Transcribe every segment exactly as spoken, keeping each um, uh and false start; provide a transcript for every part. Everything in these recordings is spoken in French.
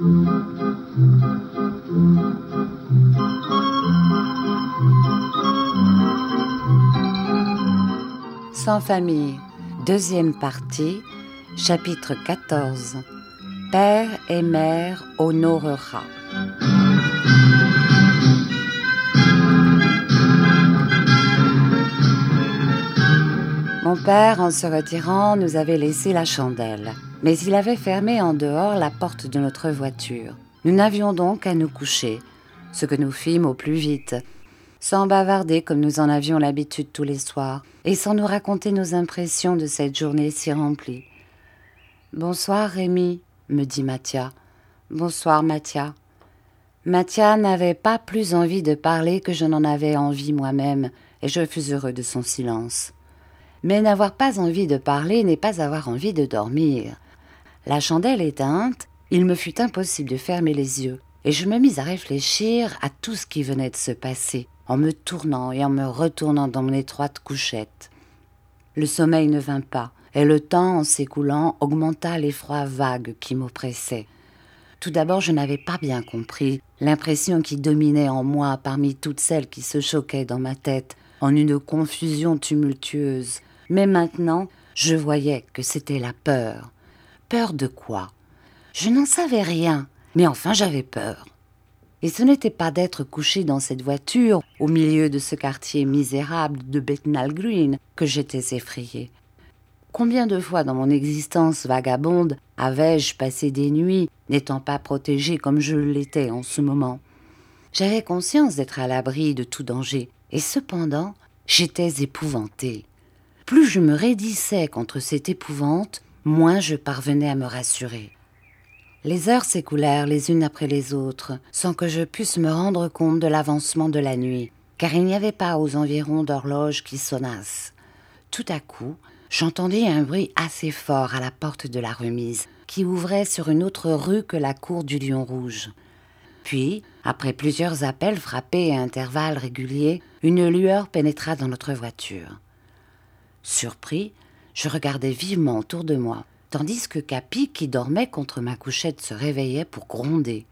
Sans famille, deuxième partie, chapitre quatorze. Père et mère honorera. Mon père, en se retirant, nous avait laissé la chandelle, mais il avait fermé en dehors la porte de notre voiture. Nous n'avions donc qu'à nous coucher, ce que nous fîmes au plus vite, sans bavarder comme nous en avions l'habitude tous les soirs, et sans nous raconter nos impressions de cette journée si remplie. « Bonsoir, Rémi », me dit Mathia. « Bonsoir, Mathia. » Mathia n'avait pas plus envie de parler que je n'en avais envie moi-même, et je fus heureux de son silence. Mais n'avoir pas envie de parler n'est pas avoir envie de dormir. La chandelle éteinte, il me fut impossible de fermer les yeux, et je me mis à réfléchir à tout ce qui venait de se passer, en me tournant et en me retournant dans mon étroite couchette. Le sommeil ne vint pas, et le temps, en s'écoulant, augmenta l'effroi vague qui m'oppressait. Tout d'abord, je n'avais pas bien compris l'impression qui dominait en moi parmi toutes celles qui se choquaient dans ma tête, en une confusion tumultueuse. Mais maintenant, je voyais que c'était la peur. Peur de quoi? Je n'en savais rien, mais enfin j'avais peur. Et ce n'était pas d'être couché dans cette voiture, au milieu de ce quartier misérable de Bethnal Green, que j'étais effrayée. Combien de fois dans mon existence vagabonde avais-je passé des nuits, n'étant pas protégée comme je l'étais en ce moment? J'avais conscience d'être à l'abri de tout danger, et cependant, j'étais épouvantée. Plus je me raidissais contre cette épouvante, moins je parvenais à me rassurer. Les heures s'écoulèrent les unes après les autres, sans que je pusse me rendre compte de l'avancement de la nuit, car il n'y avait pas aux environs d'horloges qui sonnassent. Tout à coup, j'entendis un bruit assez fort à la porte de la remise, qui ouvrait sur une autre rue que la cour du Lion Rouge. Puis, après plusieurs appels frappés à intervalles réguliers, une lueur pénétra dans notre voiture. Surpris, je regardai vivement autour de moi, tandis que Capi, qui dormait contre ma couchette, se réveillait pour gronder.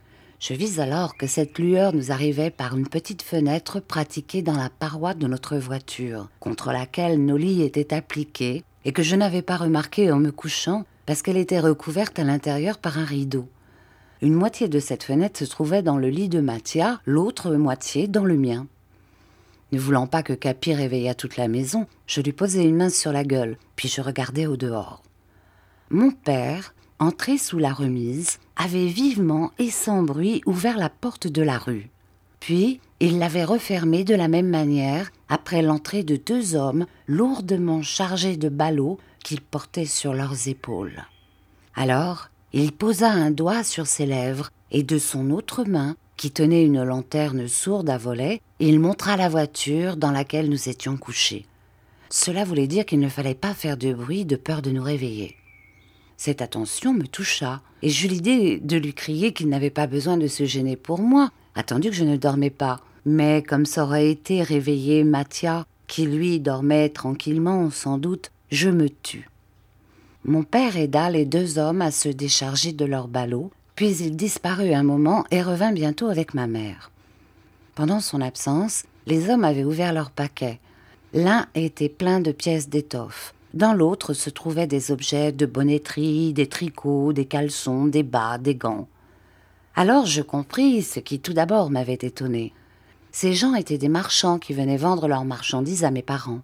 Je vis alors que cette lueur nous arrivait par une petite fenêtre pratiquée dans la paroi de notre voiture, contre laquelle nos lits étaient appliqués, et que je n'avais pas remarqué en me couchant, parce qu'elle était recouverte à l'intérieur par un rideau. Une moitié de cette fenêtre se trouvait dans le lit de Mathia, l'autre moitié dans le mien. Ne voulant pas que Capi réveillât toute la maison, je lui posai une main sur la gueule, puis je regardai au dehors. Mon père, entré sous la remise, avait vivement et sans bruit ouvert la porte de la rue. Puis, il l'avait refermée de la même manière après l'entrée de deux hommes lourdement chargés de ballots qu'ils portaient sur leurs épaules. Alors, il posa un doigt sur ses lèvres et de son autre main, qui tenait une lanterne sourde à volet, il montra la voiture dans laquelle nous étions couchés. Cela voulait dire qu'il ne fallait pas faire de bruit de peur de nous réveiller. Cette attention me toucha, et j'eus l'idée de lui crier qu'il n'avait pas besoin de se gêner pour moi, attendu que je ne dormais pas. Mais comme ça aurait été réveiller Mathia, qui lui dormait tranquillement sans doute, je me tus. Mon père aida les deux hommes à se décharger de leurs ballots, puis il disparut un moment et revint bientôt avec ma mère. Pendant son absence, les hommes avaient ouvert leurs paquets. L'un était plein de pièces d'étoffe. Dans l'autre se trouvaient des objets de bonneterie, des tricots, des caleçons, des bas, des gants. Alors je compris ce qui tout d'abord m'avait étonné. Ces gens étaient des marchands qui venaient vendre leurs marchandises à mes parents.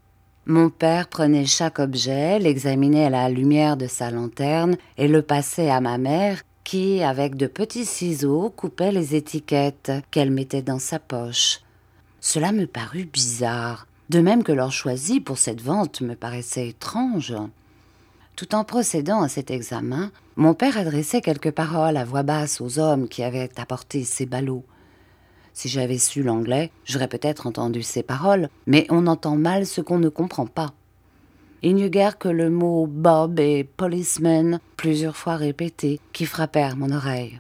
Mon père prenait chaque objet, l'examinait à la lumière de sa lanterne et le passait à ma mère qui, avec de petits ciseaux, coupait les étiquettes qu'elle mettait dans sa poche. Cela me parut bizarre, de même que l'heure choisie pour cette vente me paraissait étrange. Tout en procédant à cet examen, mon père adressait quelques paroles à voix basse aux hommes qui avaient apporté ces ballots. Si j'avais su l'anglais, j'aurais peut-être entendu ces paroles, mais on entend mal ce qu'on ne comprend pas. Il n'y eut guère que le mot « Bob » et « policeman » plusieurs fois répétés, qui frappèrent mon oreille.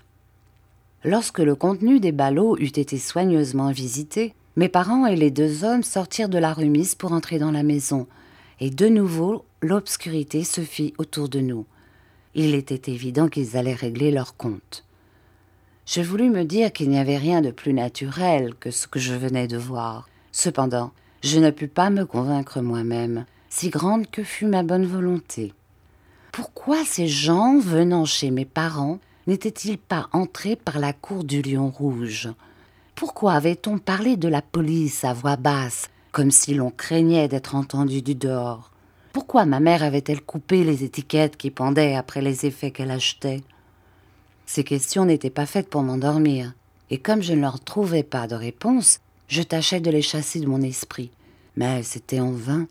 Lorsque le contenu des ballots eut été soigneusement visité, mes parents et les deux hommes sortirent de la remise pour entrer dans la maison, et de nouveau l'obscurité se fit autour de nous. Il était évident qu'ils allaient régler leur compte. Je voulus me dire qu'il n'y avait rien de plus naturel que ce que je venais de voir. Cependant, je ne pus pas me convaincre moi-même, si grande que fût ma bonne volonté. Pourquoi ces gens, venant chez mes parents, n'étaient-ils pas entrés par la cour du Lion Rouge? Pourquoi avait-on parlé de la police à voix basse, comme si l'on craignait d'être entendu du dehors? Pourquoi ma mère avait-elle coupé les étiquettes qui pendaient après les effets qu'elle achetait? Ces questions n'étaient pas faites pour m'endormir, et comme je ne leur trouvais pas de réponse, je tâchais de les chasser de mon esprit. Mais c'était en vain.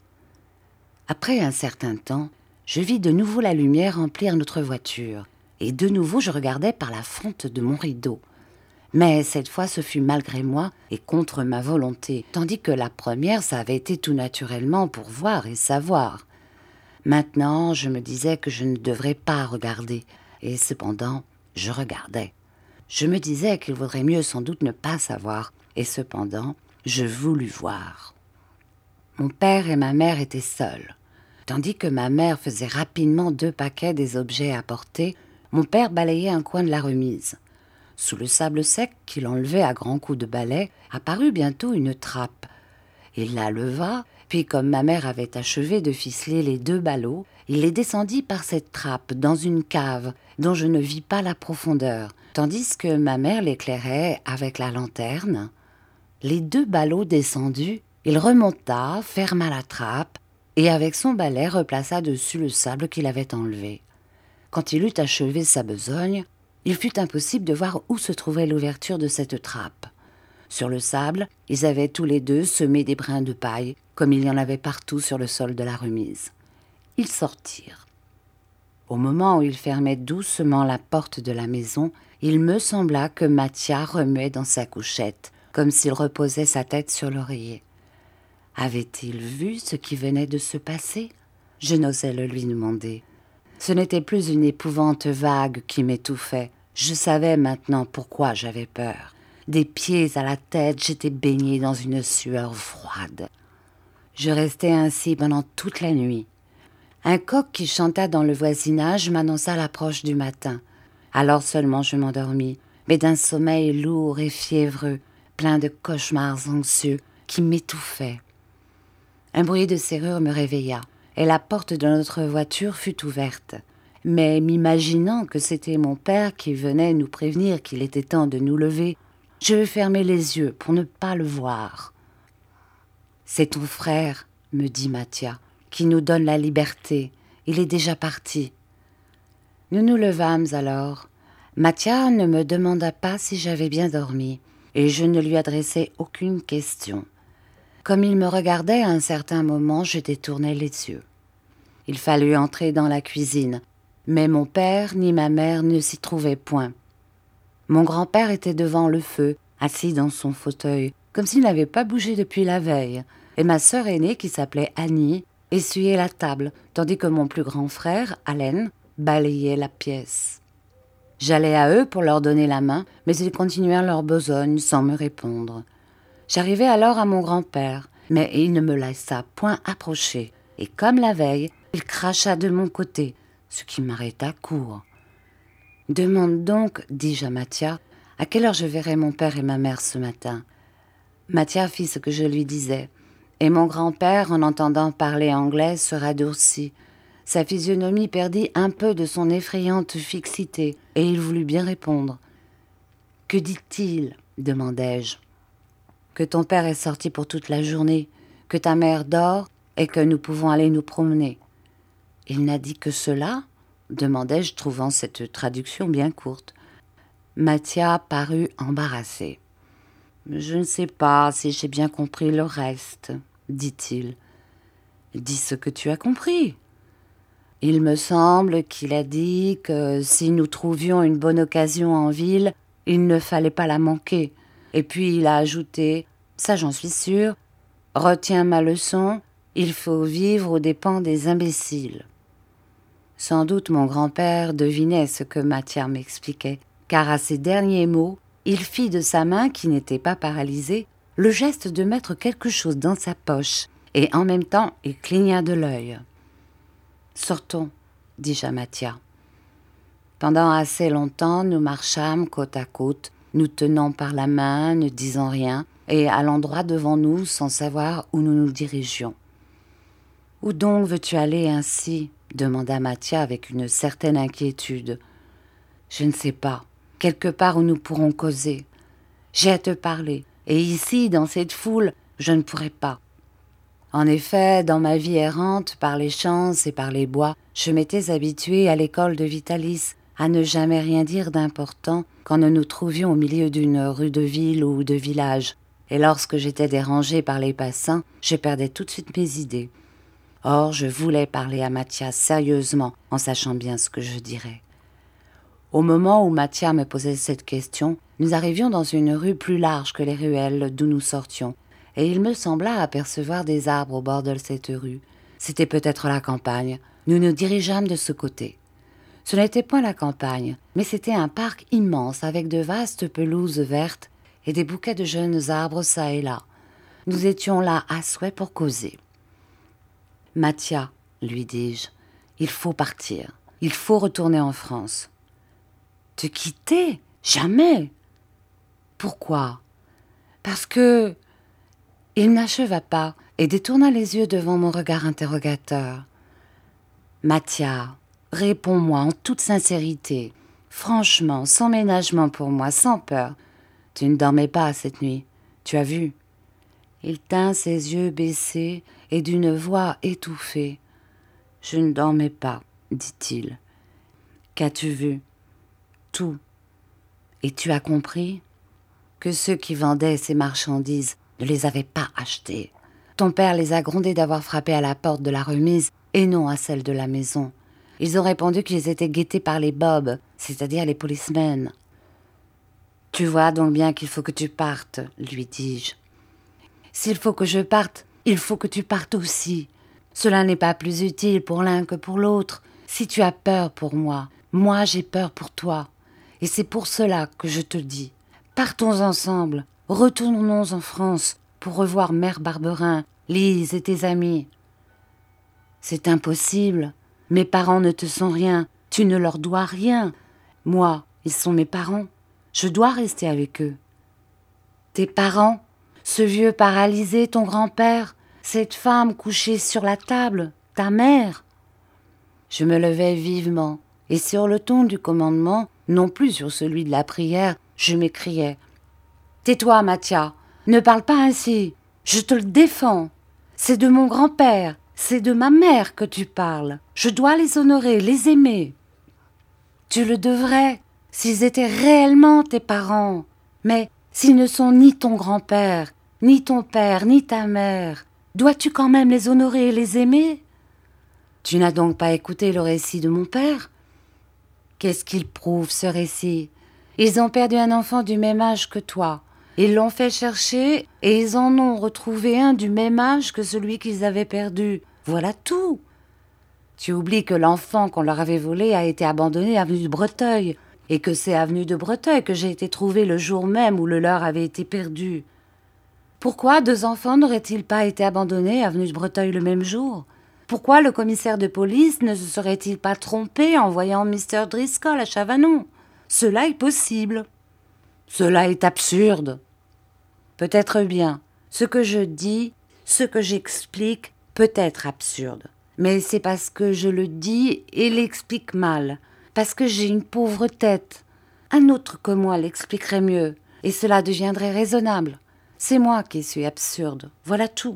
Après un certain temps, je vis de nouveau la lumière remplir notre voiture, et de nouveau je regardais par la fente de mon rideau. Mais cette fois, ce fut malgré moi et contre ma volonté, tandis que la première, ça avait été tout naturellement pour voir et savoir. Maintenant, je me disais que je ne devrais pas regarder, et cependant, je regardais. Je me disais qu'il vaudrait mieux sans doute ne pas savoir, et cependant, je voulus voir. Mon père et ma mère étaient seuls. Tandis que ma mère faisait rapidement deux paquets des objets à porter, mon père balayait un coin de la remise. Sous le sable sec qu'il enlevait à grands coups de balai, apparut bientôt une trappe. Il la leva, puis comme ma mère avait achevé de ficeler les deux ballots, il les descendit par cette trappe dans une cave dont je ne vis pas la profondeur, tandis que ma mère l'éclairait avec la lanterne. Les deux ballots descendus, il remonta, ferma la trappe, et avec son balai replaça dessus le sable qu'il avait enlevé. Quand il eut achevé sa besogne, il fut impossible de voir où se trouvait l'ouverture de cette trappe. Sur le sable, ils avaient tous les deux semé des brins de paille, comme il y en avait partout sur le sol de la remise. Ils sortirent. Au moment où ils fermaient doucement la porte de la maison, il me sembla que Mathia remuait dans sa couchette, comme s'il reposait sa tête sur l'oreiller. Avait-il vu ce qui venait de se passer? Je n'osais le lui demander. Ce n'était plus une épouvante vague qui m'étouffait. Je savais maintenant pourquoi j'avais peur. Des pieds à la tête, j'étais baignée dans une sueur froide. Je restai ainsi pendant toute la nuit. Un coq qui chanta dans le voisinage m'annonça l'approche du matin. Alors seulement je m'endormis, mais d'un sommeil lourd et fiévreux, plein de cauchemars anxieux qui m'étouffaient. Un bruit de serrure me réveilla, et la porte de notre voiture fut ouverte. Mais m'imaginant que c'était mon père qui venait nous prévenir qu'il était temps de nous lever, je fermai les yeux pour ne pas le voir. « C'est ton frère, » me dit Mathia, « qui nous donne la liberté. Il est déjà parti. » Nous nous levâmes alors. Mathia ne me demanda pas si j'avais bien dormi, et je ne lui adressai aucune question. Comme il me regardait à un certain moment, je détournai les yeux. Il fallut entrer dans la cuisine, mais mon père ni ma mère ne s'y trouvaient point. Mon grand-père était devant le feu, assis dans son fauteuil, comme s'il n'avait pas bougé depuis la veille, et ma sœur aînée, qui s'appelait Annie, essuyait la table, tandis que mon plus grand frère, Allen, balayait la pièce. J'allai à eux pour leur donner la main, mais ils continuèrent leur besogne sans me répondre. J'arrivai alors à mon grand-père, mais il ne me laissa point approcher, et comme la veille, il cracha de mon côté, ce qui m'arrêta court. « Demande donc, dis-je à Mathia, à quelle heure je verrai mon père et ma mère ce matin. » Mathia fit ce que je lui disais, et mon grand-père, en entendant parler anglais, se radoucit. Sa physionomie perdit un peu de son effrayante fixité, et il voulut bien répondre. « Que dit-il » demandai-je. « Que ton père est sorti pour toute la journée, que ta mère dort et que nous pouvons aller nous promener. »« Il n'a dit que cela ?» demandai-je, trouvant cette traduction bien courte. Mathia parut embarrassé. « Je ne sais pas si j'ai bien compris le reste, » dit-il. « Dis ce que tu as compris. » Il me semble qu'il a dit que si nous trouvions une bonne occasion en ville, il ne fallait pas la manquer. Et puis il a ajouté, ça j'en suis sûre, « Retiens ma leçon, il faut vivre aux dépens des imbéciles. » Sans doute mon grand-père devinait ce que Mathia m'expliquait, car à ces derniers mots, il fit de sa main, qui n'était pas paralysée, le geste de mettre quelque chose dans sa poche, et en même temps il cligna de l'œil. « Sortons, dis-je à Mathia. » Pendant assez longtemps, nous marchâmes côte à côte, nous tenant par la main, ne disant rien, et allant droit devant nous sans savoir où nous nous dirigions. « Où donc veux-tu aller ainsi ?» demanda Mathia avec une certaine inquiétude. « Je ne sais pas. Quelque part où nous pourrons causer. J'ai à te parler, et ici, dans cette foule, je ne pourrai pas. » En effet, dans ma vie errante, par les champs et par les bois, je m'étais habituée à l'école de Vitalis, à ne jamais rien dire d'important quand nous nous trouvions au milieu d'une rue de ville ou de village. Et lorsque j'étais dérangée par les passants, je perdais tout de suite mes idées. Or, je voulais parler à Mathia sérieusement, en sachant bien ce que je dirais. Au moment où Mathia me posait cette question, nous arrivions dans une rue plus large que les ruelles d'où nous sortions, et il me sembla apercevoir des arbres au bord de cette rue. C'était peut-être la campagne. Nous nous dirigeâmes de ce côté. Ce n'était point la campagne, mais c'était un parc immense avec de vastes pelouses vertes et des bouquets de jeunes arbres çà et là. Nous étions là à souhait pour causer. « Mathia, lui dis-je, il faut partir. Il faut retourner en France. »« Te quitter ? Jamais !»« Pourquoi ? » ?»« Parce que... » Il n'acheva pas et détourna les yeux devant mon regard interrogateur. « Mathia, réponds-moi en toute sincérité, franchement, sans ménagement pour moi, sans peur. Tu ne dormais pas cette nuit, tu as vu ?» Il tint ses yeux baissés et d'une voix étouffée. « Je ne dormais pas, dit-il. »« Qu'as-tu vu ? » ?»« Tout. Et tu as compris que ceux qui vendaient ces marchandises ne les avaient pas achetées. Ton père les a grondés d'avoir frappé à la porte de la remise et non à celle de la maison. Ils ont répondu qu'ils étaient guettés par les bobs, c'est-à-dire les policemen. « Tu vois donc bien qu'il faut que tu partes, lui dis-je. »« S'il faut que je parte, il faut que tu partes aussi. Cela n'est pas plus utile pour l'un que pour l'autre. Si tu as peur pour moi, moi j'ai peur pour toi. Et c'est pour cela que je te dis, partons ensemble, retournons en France pour revoir Mère Barberin, Lise et tes amis. »« C'est impossible. Mes parents ne te sont rien. Tu ne leur dois rien. Moi, ils sont mes parents. Je dois rester avec eux. »« Tes parents ? Ce vieux paralysé, ton grand-père ? Cette femme couchée sur la table, ta mère ?» Je me levai vivement, et sur le ton du commandement, non plus sur celui de la prière, je m'écriai. « Tais-toi, Mathia, ne parle pas ainsi, je te le défends. C'est de mon grand-père, c'est de ma mère que tu parles. Je dois les honorer, les aimer. Tu le devrais, s'ils étaient réellement tes parents. Mais s'ils ne sont ni ton grand-père, ni ton père, ni ta mère, dois-tu quand même les honorer et les aimer ? Tu n'as donc pas écouté le récit de mon père ? Qu'est-ce qu'il prouve, ce récit ? Ils ont perdu un enfant du même âge que toi. Ils l'ont fait chercher et ils en ont retrouvé un du même âge que celui qu'ils avaient perdu. Voilà tout. Tu oublies que l'enfant qu'on leur avait volé a été abandonné avenue de Breteuil et que c'est avenue de Breteuil que j'ai été trouvée le jour même où le leur avait été perdu. Pourquoi deux enfants n'auraient-ils pas été abandonnés avenue de Breteuil le même jour ? Pourquoi le commissaire de police ne se serait-il pas trompé en voyant mister Driscoll à Chavanon ? Cela est possible. Cela est absurde. Peut-être bien. Ce que je dis, ce que j'explique, peut être absurde. Mais c'est parce que je le dis et l'explique mal. Parce que j'ai une pauvre tête. Un autre que moi l'expliquerait mieux. Et cela deviendrait raisonnable. C'est moi qui suis absurde. Voilà tout.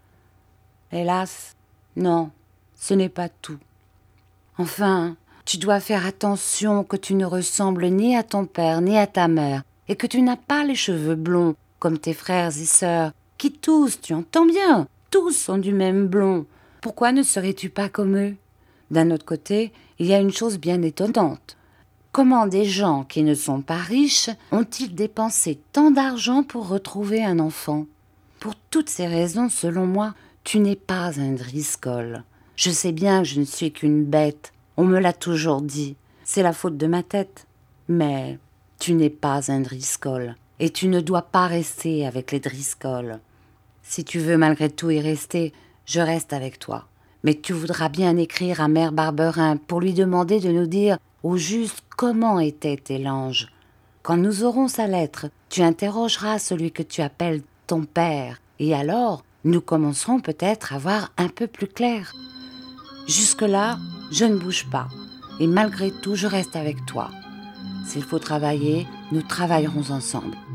Hélas, non, ce n'est pas tout. Enfin, tu dois faire attention que tu ne ressembles ni à ton père ni à ta mère et que tu n'as pas les cheveux blonds comme tes frères et sœurs, qui tous, tu entends bien, tous sont du même blond. Pourquoi ne serais-tu pas comme eux ? D'un autre côté, il y a une chose bien étonnante. Comment des gens qui ne sont pas riches ont-ils dépensé tant d'argent pour retrouver un enfant ? Pour toutes ces raisons, selon moi, tu n'es pas un Driscoll. Je sais bien que je ne suis qu'une bête. On me l'a toujours dit. C'est la faute de ma tête. Mais tu n'es pas un Driscoll. Et tu ne dois pas rester avec les Driscoll. Si tu veux malgré tout y rester, je reste avec toi. Mais tu voudras bien écrire à Mère Barberin pour lui demander de nous dire au juste comment était Télange. Quand nous aurons sa lettre, tu interrogeras celui que tu appelles ton père, et alors nous commencerons peut-être à voir un peu plus clair. Jusque-là, je ne bouge pas, et malgré tout, je reste avec toi. S'il faut travailler, nous travaillerons ensemble.